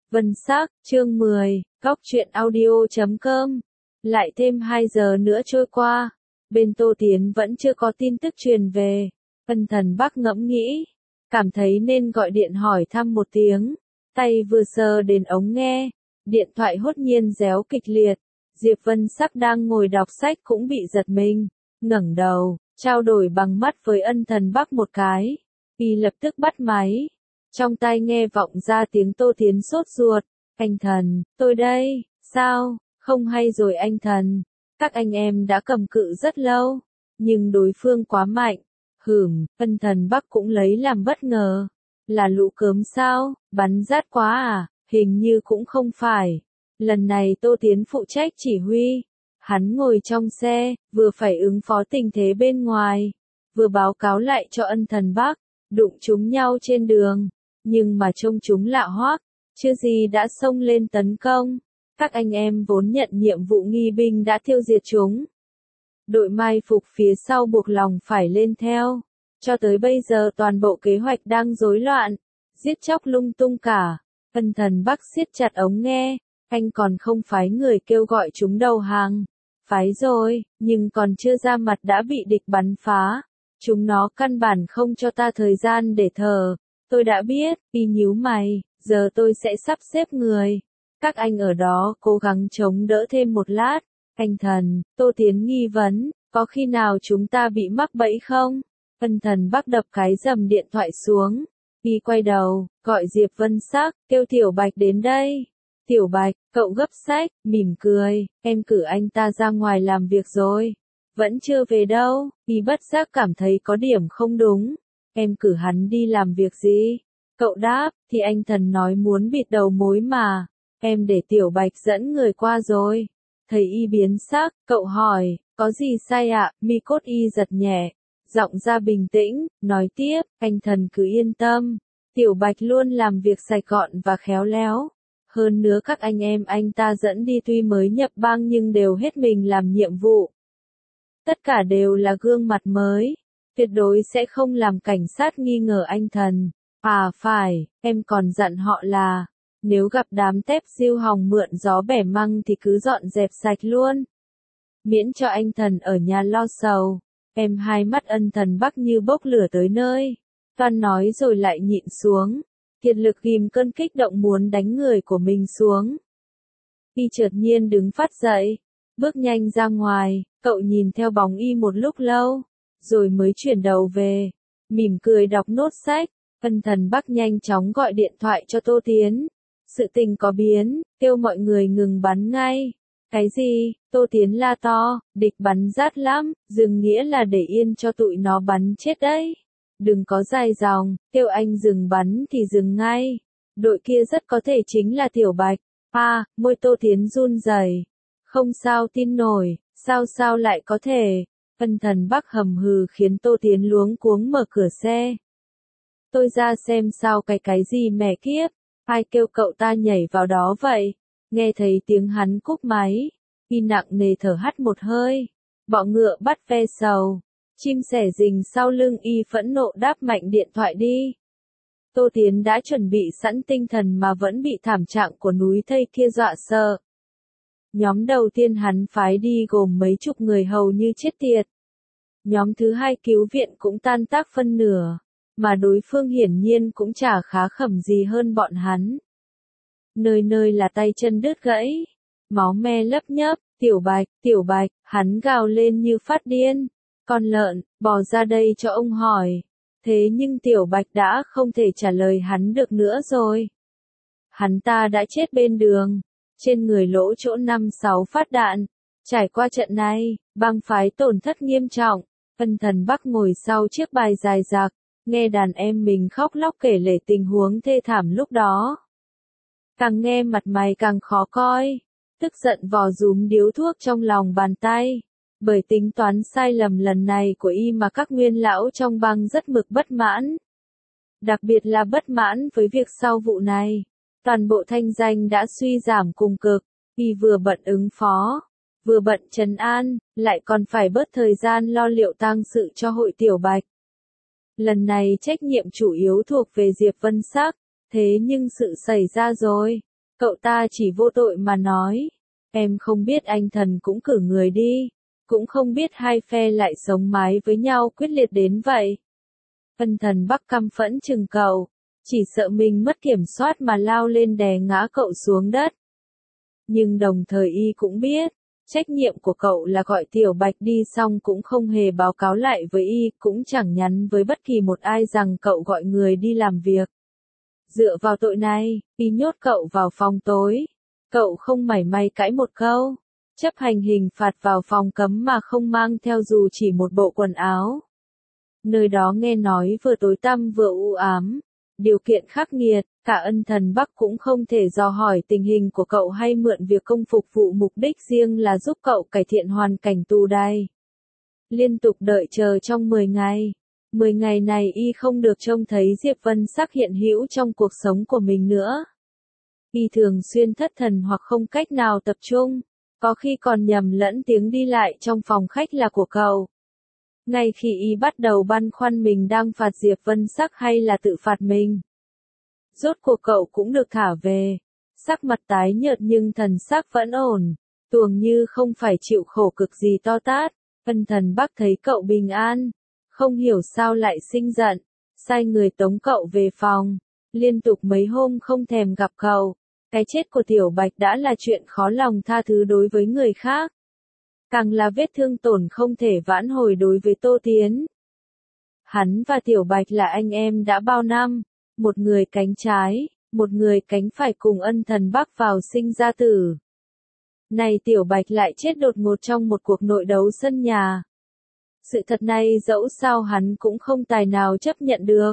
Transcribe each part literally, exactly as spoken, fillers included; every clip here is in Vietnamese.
Vân Sắc, chương mười, Góc truyện audio chấm com. Lại thêm hai giờ nữa trôi qua, bên Tô Tiến vẫn chưa có tin tức truyền về. Ân Thần Bắc ngẫm nghĩ, cảm thấy nên gọi điện hỏi thăm một tiếng. Tay vừa sờ đến ống nghe, điện thoại hốt nhiên réo kịch liệt. Diệp Vân Sắc đang ngồi đọc sách cũng bị giật mình, ngẩng đầu, trao đổi bằng mắt với Ân Thần Bắc một cái. Y lập tức bắt máy. Trong tai nghe vọng ra tiếng Tô Tiến sốt ruột. Anh Thần, tôi đây, sao, không hay rồi anh Thần. Các anh em đã cầm cự rất lâu, nhưng đối phương quá mạnh. Hửm, Ân Thần Bắc cũng lấy làm bất ngờ. Là lũ cớm sao, bắn rát quá à, hình như cũng không phải. Lần này Tô Tiến phụ trách chỉ huy. Hắn ngồi trong xe, vừa phải ứng phó tình thế bên ngoài, vừa báo cáo lại cho Ân Thần Bắc. Đụng chúng nhau trên đường, nhưng mà trông chúng lạ hoắc, chưa gì đã xông lên tấn công. Các anh em vốn nhận nhiệm vụ nghi binh đã tiêu diệt chúng. Đội mai phục phía sau buộc lòng phải lên theo. Cho tới bây giờ toàn bộ kế hoạch đang rối loạn, giết chóc lung tung cả. Ân Thần Bắc siết chặt ống nghe, anh còn không phái người kêu gọi chúng đầu hàng. Phái rồi, nhưng còn chưa ra mặt đã bị địch bắn phá. Chúng nó căn bản không cho ta thời gian để thở. Tôi đã biết, y nhíu mày, giờ tôi sẽ sắp xếp người. Các anh ở đó cố gắng chống đỡ thêm một lát. Anh Thần, Tô Tiến nghi vấn, có khi nào chúng ta bị mắc bẫy không? Ân Thần Bắc đập cái rầm điện thoại xuống. Y quay đầu, gọi Diệp Vân Sắc, kêu Tiểu Bạch đến đây. Tiểu Bạch, cậu gấp sách, mỉm cười, em cử anh ta ra ngoài làm việc rồi. Vẫn chưa về đâu, y bất giác cảm thấy có điểm không đúng. Em cử hắn đi làm việc gì? Cậu đáp, thì anh Thần nói muốn bịt đầu mối mà. Em để Tiểu Bạch dẫn người qua rồi. Thấy y biến sắc, cậu hỏi, có gì sai ạ? À? Mi cốt y giật nhẹ, giọng ra bình tĩnh, nói tiếp, anh Thần cứ yên tâm. Tiểu Bạch luôn làm việc sạch gọn và khéo léo. Hơn nữa các anh em anh ta dẫn đi tuy mới nhập bang nhưng đều hết mình làm nhiệm vụ. Tất cả đều là gương mặt mới, tuyệt đối sẽ không làm cảnh sát nghi ngờ anh Thần. À phải, em còn dặn họ là, nếu gặp đám tép diêu hòng mượn gió bẻ măng thì cứ dọn dẹp sạch luôn. Miễn cho anh Thần ở nhà lo sầu. Em hai mắt Ân Thần Bắc như bốc lửa tới nơi. Toan nói rồi lại nhịn xuống. Kiệt lực ghim cơn kích động muốn đánh người của mình xuống. Y chợt nhiên đứng phát dậy, bước nhanh ra ngoài. Cậu nhìn theo bóng y một lúc lâu, rồi mới chuyển đầu về, mỉm cười đọc nốt sách. Ân Thần Bắc nhanh chóng gọi điện thoại cho Tô Tiến. Sự tình có biến, kêu mọi người ngừng bắn ngay. Cái gì? Tô Tiến la to, địch bắn rát lắm, dừng nghĩa là để yên cho tụi nó bắn chết đấy. Đừng có dài dòng, kêu anh dừng bắn thì dừng ngay. Đội kia rất có thể chính là Tiểu Bạch. À, môi Tô Tiến run rẩy. Không sao tin nổi. Sao sao lại có thể? Ân Thần Bắc hầm hừ khiến Tô Tiến luống cuống mở cửa xe. Tôi ra xem sao cái cái gì mẹ kiếp, ai kêu cậu ta nhảy vào đó vậy? Nghe thấy tiếng hắn cúp máy, y nặng nề thở hắt một hơi. Bọ ngựa bắt ve sầu, chim sẻ rình sau lưng y phẫn nộ đáp mạnh điện thoại đi. Tô Tiến đã chuẩn bị sẵn tinh thần mà vẫn bị thảm trạng của núi thây kia dọa sợ. Nhóm đầu tiên hắn phái đi gồm mấy chục người hầu như chết tiệt. Nhóm thứ hai cứu viện cũng tan tác phân nửa, mà đối phương hiển nhiên cũng chả khá khẩm gì hơn bọn hắn. Nơi nơi là tay chân đứt gãy, máu me lấp nhấp. Tiểu Bạch, Tiểu Bạch, hắn gào lên như phát điên. Con lợn, bò ra đây cho ông hỏi. Thế nhưng Tiểu Bạch đã không thể trả lời hắn được nữa rồi. Hắn ta đã chết bên đường. Trên người lỗ chỗ năm sáu phát đạn. Trải qua trận này, bang phái tổn thất nghiêm trọng. Ân Thần Bắc ngồi sau chiếc bài dài dạc, nghe đàn em mình khóc lóc kể lể tình huống thê thảm lúc đó. Càng nghe mặt mày càng khó coi, tức giận vò rúm điếu thuốc trong lòng bàn tay. Bởi tính toán sai lầm lần này của y mà các nguyên lão trong bang rất mực bất mãn. Đặc biệt là bất mãn với việc sau vụ này. Toàn bộ thanh danh đã suy giảm cùng cực, y vừa bận ứng phó, vừa bận trấn an, lại còn phải bớt thời gian lo liệu tang sự cho hội Tiểu Bạch. Lần này trách nhiệm chủ yếu thuộc về Diệp Vân Sắc, thế nhưng sự xảy ra rồi, Cậu ta chỉ vô tội mà nói. Em không biết anh thần cũng cử người đi. Cũng không biết hai phe lại sống mái với nhau quyết liệt đến vậy. Ân Thần Bắc căm phẫn chừng cậu. Chỉ sợ mình mất kiểm soát mà lao lên đè ngã cậu xuống đất. Nhưng đồng thời y cũng biết, trách nhiệm của cậu là gọi Tiểu Bạch đi xong cũng không hề báo cáo lại với y, cũng chẳng nhắn với bất kỳ một ai rằng cậu gọi người đi làm việc. Dựa vào tội này, y nhốt cậu vào phòng tối. Cậu không mảy may cãi một câu, chấp hành hình phạt vào phòng cấm mà không mang theo dù chỉ một bộ quần áo. Nơi đó nghe nói vừa tối tăm vừa u ám, điều kiện khắc nghiệt, cả Ân Thần Bắc cũng không thể dò hỏi tình hình của cậu hay mượn việc công phục vụ mục đích riêng là giúp cậu cải thiện hoàn cảnh tù đày. Liên tục đợi chờ trong mười ngày. mười ngày này y không được trông thấy Diệp Vân Sắc hiện hữu trong cuộc sống của mình nữa. Y thường xuyên thất thần hoặc không cách nào tập trung, có khi còn nhầm lẫn tiếng đi lại trong phòng khách là của cậu. Ngay khi y bắt đầu băn khoăn mình đang phạt Diệp Vân Sắc hay là tự phạt mình. Rốt cuộc cậu cũng được thả về, sắc mặt tái nhợt nhưng thần sắc vẫn ổn, tuồng như không phải chịu khổ cực gì to tát. Ân Thần Bắc thấy cậu bình an, không hiểu sao lại sinh giận, sai người tống cậu về phòng, liên tục mấy hôm không thèm gặp cậu. Cái chết của Tiểu Bạch đã là chuyện khó lòng tha thứ đối với người khác, càng là vết thương tổn không thể vãn hồi đối với Tô Tiến. Hắn và Tiểu Bạch là anh em đã bao năm, một người cánh trái, một người cánh phải cùng Ân Thần Bắc vào sinh ra tử. Này Tiểu Bạch lại chết đột ngột trong một cuộc nội đấu sân nhà. Sự thật này dẫu sao hắn cũng không tài nào chấp nhận được.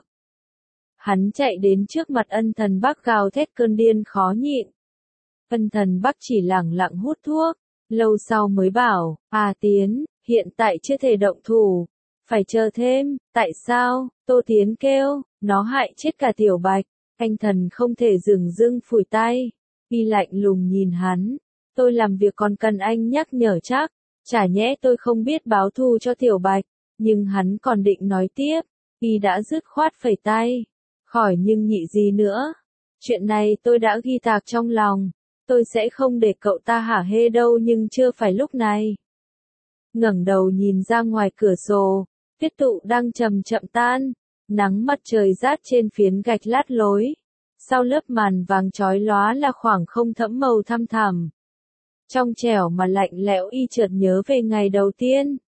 Hắn chạy đến trước mặt Ân Thần Bắc gào thét cơn điên khó nhịn. Ân Thần Bắc chỉ lẳng lặng hút thuốc, lâu sau mới bảo, à Tiến, hiện tại chưa thể động thủ, phải chờ thêm. Tại sao? Tô Tiến kêu, nó hại chết cả Tiểu Bạch. Anh thần không thể dừng dưng phủi tay, y lạnh lùng nhìn hắn. Tôi làm việc còn cần anh nhắc nhở chắc, chả nhẽ tôi không biết báo thù cho Tiểu Bạch. Nhưng hắn còn định nói tiếp, y đã dứt khoát phẩy tay, khỏi nhưng nhị gì nữa. Chuyện này tôi đã ghi tạc trong lòng, tôi sẽ không để cậu ta hả hê đâu, nhưng chưa phải lúc này. Ngẩng đầu nhìn ra ngoài cửa sổ, tuyết tụ đang chậm chậm tan, nắng mặt trời rát trên phiến gạch lát lối. Sau lớp màn vàng chói lóa là khoảng không thẫm màu thăm thẳm. Trong trẻo mà lạnh lẽo, y chợt nhớ về ngày đầu tiên.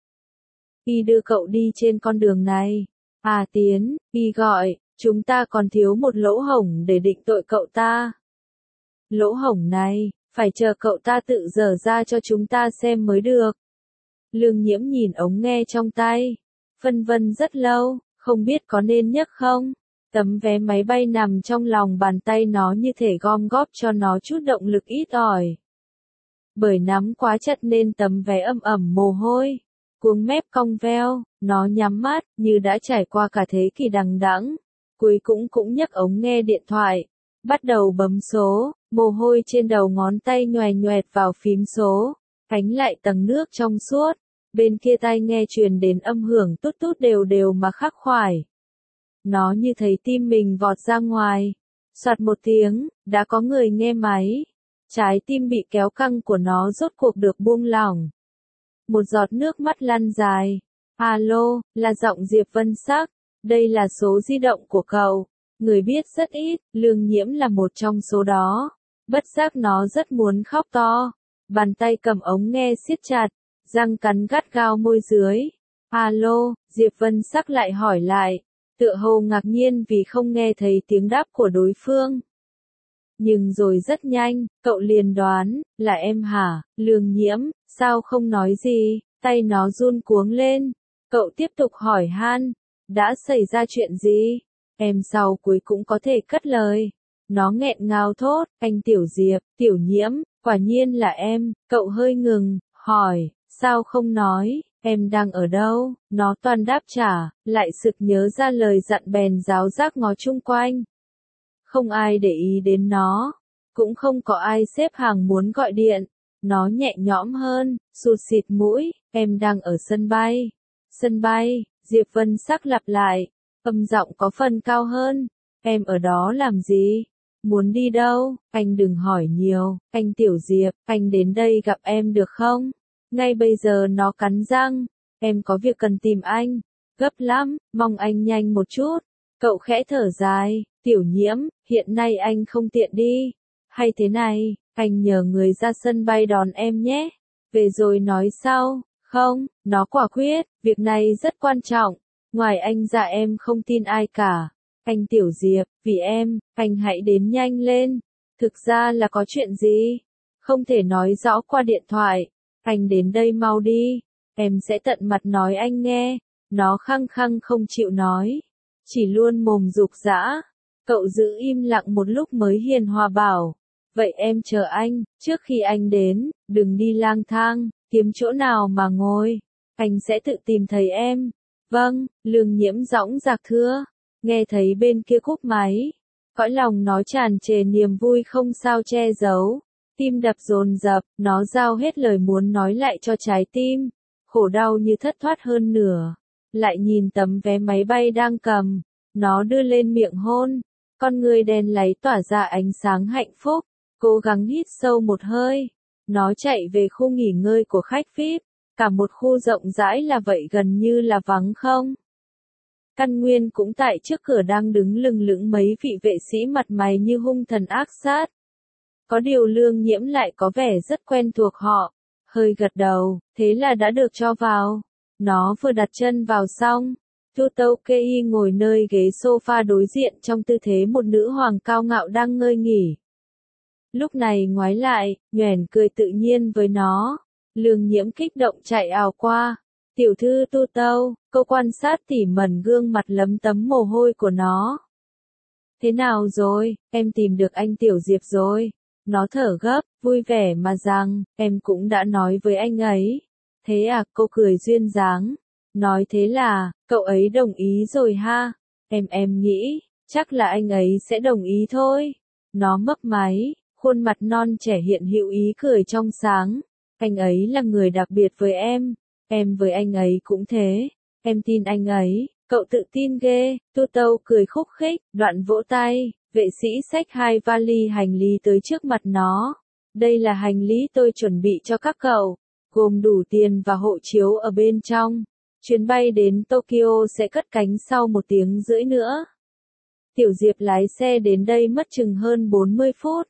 Y đưa cậu đi trên con đường này. À Tiến, y gọi, chúng ta còn thiếu một lỗ hổng để định tội cậu ta. Lỗ hổng này, phải chờ cậu ta tự dở ra cho chúng ta xem mới được. Lương Nhiễm nhìn ống nghe trong tay, phân vân rất lâu, không biết có nên nhấc không. Tấm vé máy bay nằm trong lòng bàn tay nó như thể gom góp cho nó chút động lực ít ỏi. Bởi nắm quá chặt nên tấm vé ẩm ẩm mồ hôi, cuống mép cong veo, nó nhắm mắt, như đã trải qua cả thế kỷ đằng đẵng. Cuối cũng cũng nhấc ống nghe điện thoại, bắt đầu bấm số, mồ hôi trên đầu ngón tay nhoè nhoẹt vào phím số, cánh lại tầng nước trong suốt, bên kia tai nghe truyền đến âm hưởng tút tút đều đều mà khắc khoải. Nó như thấy tim mình vọt ra ngoài, soạt một tiếng, đã có người nghe máy. Trái tim bị kéo căng của nó rốt cuộc được buông lỏng. Một giọt nước mắt lăn dài. Alo, là giọng Diệp Vân Sắc. Đây là số di động của cậu. Người biết rất ít, Lương Nhiễm là một trong số đó. Bất giác nó rất muốn khóc to. Bàn tay cầm ống nghe siết chặt, răng cắn gắt gao môi dưới. Alo, Diệp Vân Sắc lại hỏi lại, tựa hồ ngạc nhiên vì không nghe thấy tiếng đáp của đối phương. Nhưng rồi rất nhanh, cậu liền đoán, là em hả, Lương Nhiễm, sao không nói gì, tay nó run cuống lên. Cậu tiếp tục hỏi han, đã xảy ra chuyện gì? Em sau cuối cũng có thể cất lời. Nó nghẹn ngào thốt, anh Tiểu Diệp, Tiểu Nhiễm, quả nhiên là em. Cậu hơi ngừng, hỏi, sao không nói, em đang ở đâu? Nó toan đáp trả, lại sực nhớ ra lời dặn bèn giáo giác ngó chung quanh. Không ai để ý đến nó, cũng không có ai xếp hàng muốn gọi điện. Nó nhẹ nhõm hơn, sụt xịt mũi, em đang ở sân bay. Sân bay, Diệp Vân Sắc lặp lại, âm giọng có phần cao hơn. Em ở đó làm gì? Muốn đi đâu? Anh đừng hỏi nhiều, anh Tiểu Diệp, anh đến đây gặp em được không? Ngay bây giờ nó cắn răng, em có việc cần tìm anh, gấp lắm, mong anh nhanh một chút. Cậu khẽ thở dài, Tiểu Nhiễm, hiện nay anh không tiện đi. Hay thế này, anh nhờ người ra sân bay đón em nhé. Về rồi nói sau, không, nó quả quyết, việc này rất quan trọng. Ngoài anh ra em không tin ai cả. Anh Tiểu Diệp, vì em, anh hãy đến nhanh lên. Thực ra là có chuyện gì? Không thể nói rõ qua điện thoại. Anh đến đây mau đi. Em sẽ tận mặt nói anh nghe. Nó khăng khăng không chịu nói. Chỉ luôn mồm dục dã. Cậu giữ im lặng một lúc mới hiền hòa bảo. Vậy em chờ anh, trước khi anh đến, đừng đi lang thang, kiếm chỗ nào mà ngồi. Anh sẽ tự tìm thấy em. Vâng, Lương Nhiễm dõng dạc thưa. Nghe thấy bên kia cúp máy. Cõi lòng nó tràn trề niềm vui không sao che giấu. Tim đập dồn dập, nó giao hết lời muốn nói lại cho trái tim. Khổ đau như thất thoát hơn nửa. Lại nhìn tấm vé máy bay đang cầm. Nó đưa lên miệng hôn. Con người đen láy tỏa ra ánh sáng hạnh phúc. Cố gắng hít sâu một hơi. Nó chạy về khu nghỉ ngơi của khách vi ai pi. Cả một khu rộng rãi là vậy gần như là vắng không. Căn Nguyên cũng tại trước cửa đang đứng lừng lững mấy vị vệ sĩ mặt mày như hung thần ác sát. Có điều Lương Nhiễm lại có vẻ rất quen thuộc họ. Hơi gật đầu, thế là đã được cho vào. Nó vừa đặt chân vào xong. Tu Tâu Kei ngồi nơi ghế sofa đối diện trong tư thế một nữ hoàng cao ngạo đang ngơi nghỉ. Lúc này ngoái lại, nhoẻn cười tự nhiên với nó. Lương Nhiễm kích động chạy ào qua. Tiểu thư Tu Tâu, cô quan sát tỉ mẩn gương mặt lấm tấm mồ hôi của nó. Thế nào rồi, em tìm được anh Tiểu Diệp rồi. Nó thở gấp, vui vẻ mà rằng, em cũng đã nói với anh ấy. Thế à, cô cười duyên dáng. Nói thế là, cậu ấy đồng ý rồi ha. Em em nghĩ, chắc là anh ấy sẽ đồng ý thôi. Nó mấp máy, khuôn mặt non trẻ hiện hữu ý cười trong sáng. Anh ấy là người đặc biệt với em. Em với anh ấy cũng thế. Em tin anh ấy. Cậu tự tin ghê. Tu Tâu cười khúc khích, đoạn vỗ tay. Vệ sĩ xách hai vali hành lý tới trước mặt nó. Đây là hành lý tôi chuẩn bị cho các cậu. Gồm đủ tiền và hộ chiếu ở bên trong. Chuyến bay đến Tokyo sẽ cất cánh sau một tiếng rưỡi nữa. Tiểu Diệp lái xe đến đây mất chừng hơn bốn mươi phút.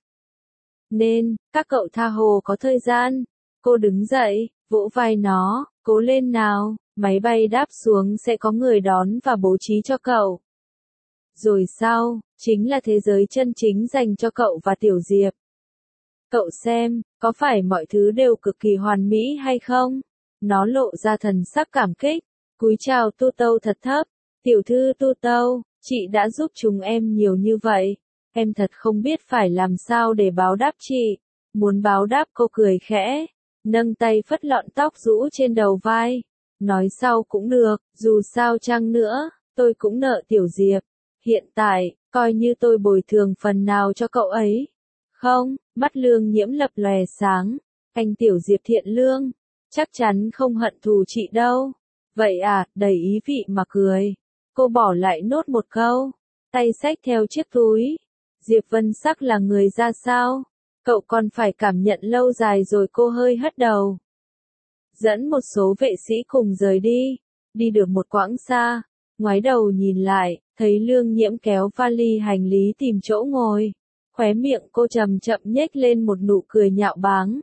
Nên, các cậu tha hồ có thời gian. Cô đứng dậy, vỗ vai nó, cố lên nào, máy bay đáp xuống sẽ có người đón và bố trí cho cậu. Rồi sau, chính là thế giới chân chính dành cho cậu và Tiểu Diệp. Cậu xem, có phải mọi thứ đều cực kỳ hoàn mỹ hay không? Nó lộ ra thần sắc cảm kích, cúi chào Tu Tâu thật thấp. Tiểu thư Tu Tâu, chị đã giúp chúng em nhiều như vậy. Em thật không biết phải làm sao để báo đáp chị. Muốn báo đáp cô cười khẽ, nâng tay phất lọn tóc rũ trên đầu vai. Nói sau cũng được, dù sao chăng nữa, tôi cũng nợ Tiểu Diệp. Hiện tại, coi như tôi bồi thường phần nào cho cậu ấy. Không, mắt Lương Nhiễm lập lòe sáng. Anh Tiểu Diệp thiện lương, chắc chắn không hận thù chị đâu. Vậy à, đầy ý vị mà cười. Cô bỏ lại nốt một câu, tay xách theo chiếc túi. Diệp Vân Sắc là người ra sao? Cậu còn phải cảm nhận lâu dài rồi cô hơi hất đầu. Dẫn một số vệ sĩ cùng rời đi. Đi được một quãng xa, ngoái đầu nhìn lại, thấy Lương Nhiễm kéo vali hành lý tìm chỗ ngồi. Khóe miệng cô chậm chậm nhếch lên một nụ cười nhạo báng.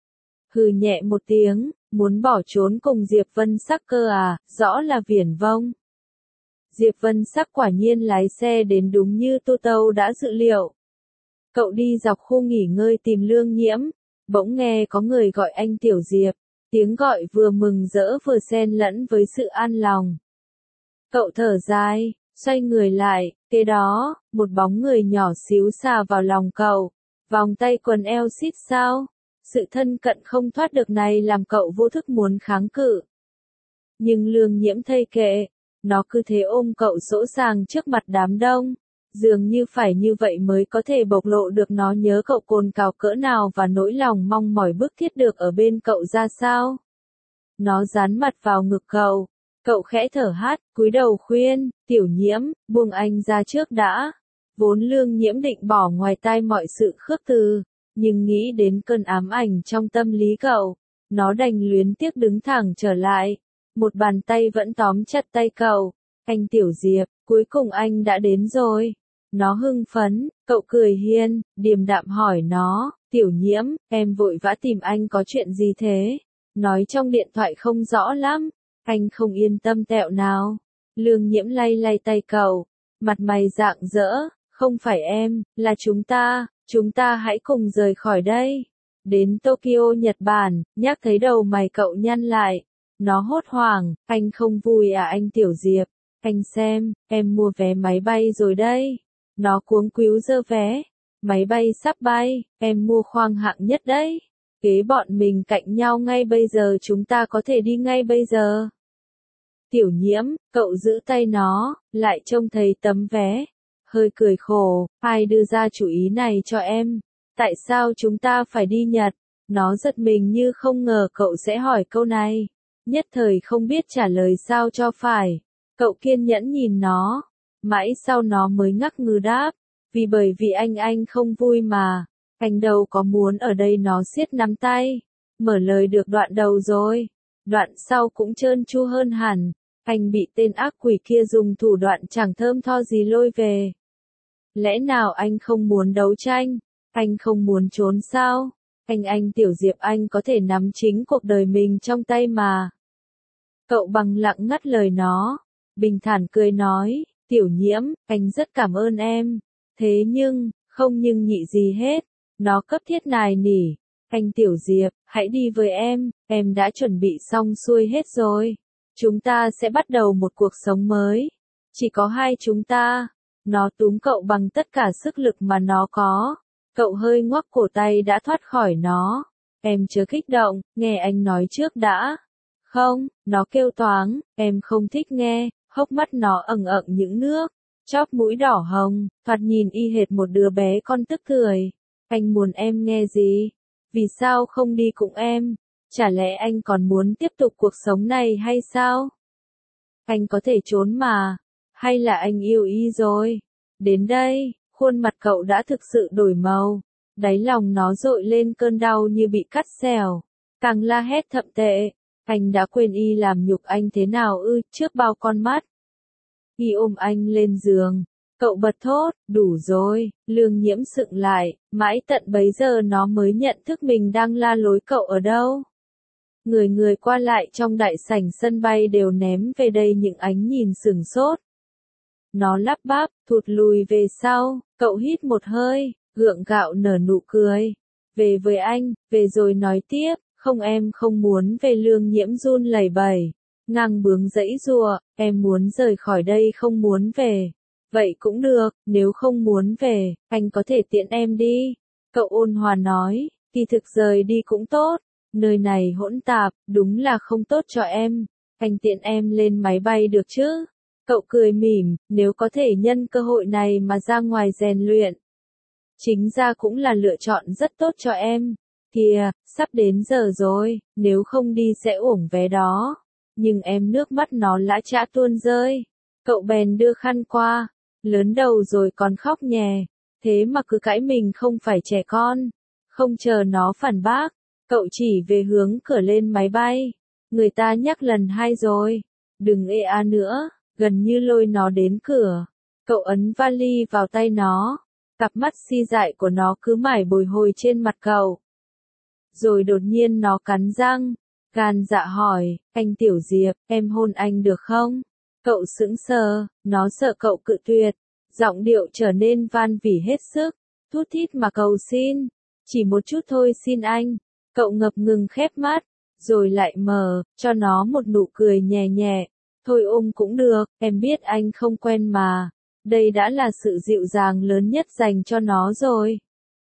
Hừ nhẹ một tiếng, muốn bỏ trốn cùng Diệp Vân Sắc cơ à, rõ là viển vông. Diệp Vân Sắc quả nhiên lái xe đến đúng như Tu Tâu đã dự liệu. Cậu đi dọc khu nghỉ ngơi tìm Lương Nhiễm, bỗng nghe có người gọi anh Tiểu Diệp, tiếng gọi vừa mừng rỡ vừa xen lẫn với sự an lòng. Cậu thở dài, xoay người lại, kế đó, một bóng người nhỏ xíu xà vào lòng cậu, vòng tay quần eo xít sao. Sự thân cận không thoát được này làm cậu vô thức muốn kháng cự. Nhưng Lương Nhiễm thây kệ, nó cứ thế ôm cậu sỗ sàng trước mặt đám đông. Dường như phải như vậy mới có thể bộc lộ được nó nhớ cậu cồn cào cỡ nào và nỗi lòng mong mỏi bức thiết được ở bên cậu ra sao. Nó dán mặt vào ngực cậu. Cậu khẽ thở hắt, cúi đầu khuyên, Tiểu Nhiễm, buông anh ra trước đã. Vốn Lương Nhiễm định bỏ ngoài tai mọi sự khước từ, nhưng nghĩ đến cơn ám ảnh trong tâm lý cậu, nó đành luyến tiếc đứng thẳng trở lại. Một bàn tay vẫn tóm chặt tay cậu. Anh Tiểu Diệp, cuối cùng anh đã đến rồi. Nó hưng phấn, cậu cười hiên, điềm đạm hỏi nó, Tiểu Nhiễm, em vội vã tìm anh có chuyện gì thế? Nói trong điện thoại không rõ lắm, anh không yên tâm tẹo nào. Lương Nhiễm lay lay tay cậu, mặt mày rạng rỡ, không phải em, là chúng ta, chúng ta hãy cùng rời khỏi đây. Đến Tokyo Nhật Bản, nhắc thấy đầu mày cậu nhăn lại. Nó hốt hoảng, anh không vui à anh Tiểu Diệp, anh xem, em mua vé máy bay rồi đây. Nó cuống quýu giơ vé, máy bay sắp bay, em mua khoang hạng nhất đấy. Kế bọn mình cạnh nhau ngay bây giờ, chúng ta có thể đi ngay bây giờ. Tiểu Nhiễm, cậu giữ tay nó, lại trông thấy tấm vé. Hơi cười khổ, ai đưa ra chủ ý này cho em? Tại sao chúng ta phải đi Nhật? Nó giật mình như không ngờ cậu sẽ hỏi câu này. Nhất thời không biết trả lời sao cho phải. Cậu kiên nhẫn nhìn nó. Mãi sau nó mới ngắc ngứ đáp. Vì bởi vì anh anh không vui mà. Anh đâu có muốn ở đây. Nó siết nắm tay. Mở lời được đoạn đầu rồi. Đoạn sau cũng trơn tru hơn hẳn. Anh bị tên ác quỷ kia dùng thủ đoạn chẳng thơm tho gì lôi về. Lẽ nào anh không muốn đấu tranh? Anh không muốn trốn sao? Anh anh Tiểu Diệp, anh có thể nắm chính cuộc đời mình trong tay mà. Cậu bằng lặng ngắt lời nó. Bình thản cười nói, Tiểu Nhiễm, anh rất cảm ơn em. Thế nhưng, không nhưng nhị gì hết. Nó cấp thiết nài nỉ. Anh Tiểu Diệp, hãy đi với em, em đã chuẩn bị xong xuôi hết rồi. Chúng ta sẽ bắt đầu một cuộc sống mới. Chỉ có hai chúng ta. Nó túm cậu bằng tất cả sức lực mà nó có. Cậu hơi ngoắc cổ tay đã thoát khỏi nó. Em chớ kích động, nghe anh nói trước đã. Không, nó kêu toáng, em không thích nghe. Hốc mắt nó ẩn ẩn những nước. Chóp mũi đỏ hồng, thoạt nhìn y hệt một đứa bé con tức cười. Anh muốn em nghe gì? Vì sao không đi cùng em? Chả lẽ anh còn muốn tiếp tục cuộc sống này hay sao? Anh có thể trốn mà. Hay là anh yêu y rồi? Đến đây, khuôn mặt cậu đã thực sự đổi màu. Đáy lòng nó dội lên cơn đau như bị cắt xẻo. Càng la hét thậm tệ. Anh đã quên y làm nhục anh thế nào ư, trước bao con mắt. Y ôm anh lên giường. Cậu bật thốt, đủ rồi. Lương Nhiễm sững lại, mãi tận bấy giờ nó mới nhận thức mình đang la lối cậu ở đâu. Người người qua lại trong đại sảnh sân bay đều ném về đây những ánh nhìn sửng sốt. Nó lắp bắp, thụt lùi về sau, cậu hít một hơi, gượng gạo nở nụ cười. Về với anh, về rồi nói tiếp, không em không muốn về. Lương Nhiễm run lẩy bẩy, ngang bướng giãy giụa, em muốn rời khỏi đây không muốn về. Vậy cũng được, nếu không muốn về, anh có thể tiễn em đi. Cậu ôn hòa nói, kỳ thực rời đi cũng tốt, nơi này hỗn tạp, đúng là không tốt cho em. Anh tiễn em lên máy bay được chứ? Cậu cười mỉm, nếu có thể nhân cơ hội này mà ra ngoài rèn luyện. Chính ra cũng là lựa chọn rất tốt cho em. Kìa, sắp đến giờ rồi, nếu không đi sẽ uổng vé đó. Nhưng em nước mắt nó lã chã tuôn rơi. Cậu bèn đưa khăn qua. Lớn đầu rồi còn khóc nhè. Thế mà cứ cãi mình không phải trẻ con. Không chờ nó phản bác. Cậu chỉ về hướng cửa lên máy bay. Người ta nhắc lần hai rồi. Đừng ê a nữa. Gần như lôi nó đến cửa. Cậu ấn vali vào tay nó. Cặp mắt si dại của nó cứ mải bồi hồi trên mặt cậu. Rồi đột nhiên nó cắn răng. Gan dạ hỏi, anh Tiểu Diệp, em hôn anh được không? Cậu sững sờ, nó sợ cậu cự tuyệt. Giọng điệu trở nên van vỉ hết sức. Thút thít mà cầu xin. Chỉ một chút thôi xin anh. Cậu ngập ngừng khép mắt. Rồi lại mở, cho nó một nụ cười nhẹ nhẹ. Thôi ôm cũng được, em biết anh không quen mà. Đây đã là sự dịu dàng lớn nhất dành cho nó rồi.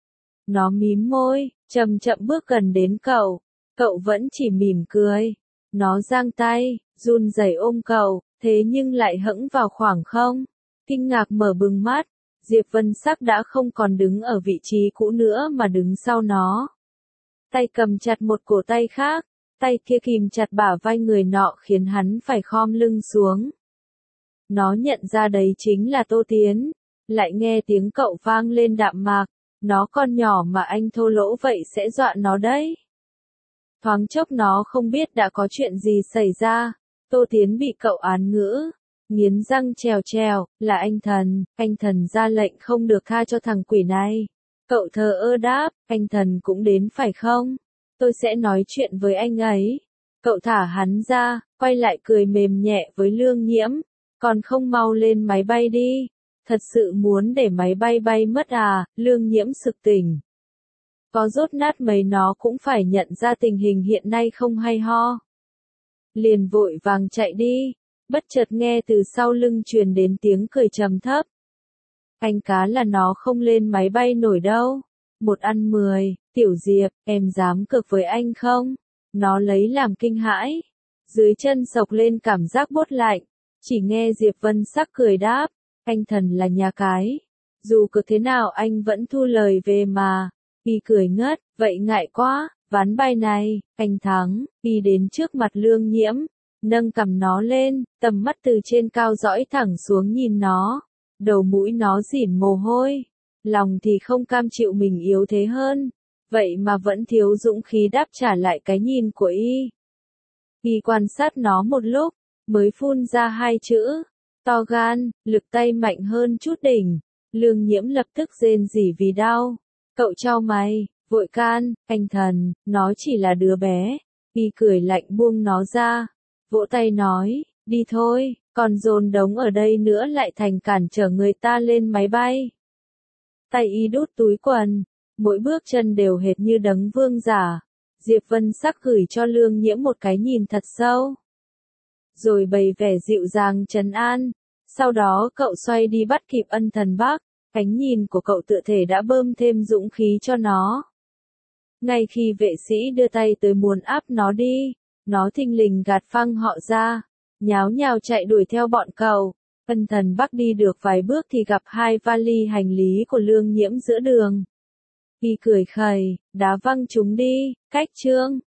Nó mím môi, chậm chậm bước gần đến cậu. Cậu vẫn chỉ mỉm cười. Nó giang tay, run rẩy ôm cậu, thế nhưng lại hững vào khoảng không. Kinh ngạc mở bừng mắt. Diệp Vân Sắc đã không còn đứng ở vị trí cũ nữa mà đứng sau nó. Tay cầm chặt một cổ tay khác. Tay kia kìm chặt bả vai người nọ khiến hắn phải khom lưng xuống. Nó nhận ra đấy chính là Tô Tiến. Lại nghe tiếng cậu vang lên đạm mạc, nó con nhỏ mà anh thô lỗ vậy sẽ dọa nó đấy. Thoáng chốc nó không biết đã có chuyện gì xảy ra, Tô Tiến bị cậu án ngữ, nghiến răng trèo trèo, là anh thần, anh thần ra lệnh không được tha cho thằng quỷ này. Cậu thờ ơ đáp, anh thần cũng đến phải không? Tôi sẽ nói chuyện với anh ấy. Cậu thả hắn ra, quay lại cười mềm nhẹ với Lương Nhiễm, còn không mau lên máy bay đi. Thật sự muốn để máy bay bay mất à? Lương Nhiễm sực tỉnh. Có rốt nát mấy nó cũng phải nhận ra tình hình hiện nay không hay ho. Liền vội vàng chạy đi, bất chợt nghe từ sau lưng truyền đến tiếng cười trầm thấp. Anh cá là nó không lên máy bay nổi đâu. Một ăn mười, Tiểu Diệp, em dám cược với anh không? Nó lấy làm kinh hãi. Dưới chân sộc lên cảm giác bốt lạnh. Chỉ nghe Diệp Vân Sắc cười đáp, anh thần là nhà cái. Dù cực thế nào anh vẫn thu lời về mà. Y cười ngất, vậy ngại quá, ván bài này, anh thắng. Y đến trước mặt Lương Nhiễm, nâng cầm nó lên, tầm mắt từ trên cao dõi thẳng xuống nhìn nó. Đầu mũi nó dỉn mồ hôi, lòng thì không cam chịu mình yếu thế hơn, vậy mà vẫn thiếu dũng khí đáp trả lại cái nhìn của y. Y quan sát nó một lúc, mới phun ra hai chữ, to gan, lực tay mạnh hơn chút đỉnh. Lương Nhiễm lập tức rên rỉ vì đau. Cậu chau mày, vội can, anh thần, nó chỉ là đứa bé. Y cười lạnh buông nó ra, vỗ tay nói, đi thôi, còn dồn đống ở đây nữa lại thành cản trở người ta lên máy bay. Tay y đút túi quần, mỗi bước chân đều hệt như đấng vương giả. Diệp Vân Sắc gửi cho Lương Nhiễm một cái nhìn thật sâu, rồi bày vẻ dịu dàng trấn an. Sau đó cậu xoay đi bắt kịp Ân Thần Bắc, ánh nhìn của cậu tựa thể đã bơm thêm dũng khí cho nó. Ngay khi vệ sĩ đưa tay tới muốn áp nó đi, nó thình lình gạt phăng họ ra, nháo nhào chạy đuổi theo bọn cậu. Ân Thần Bắc đi được vài bước thì gặp hai vali hành lý của Lương Nhiễm giữa đường. Y cười khẩy, đá văng chúng đi, cách chương.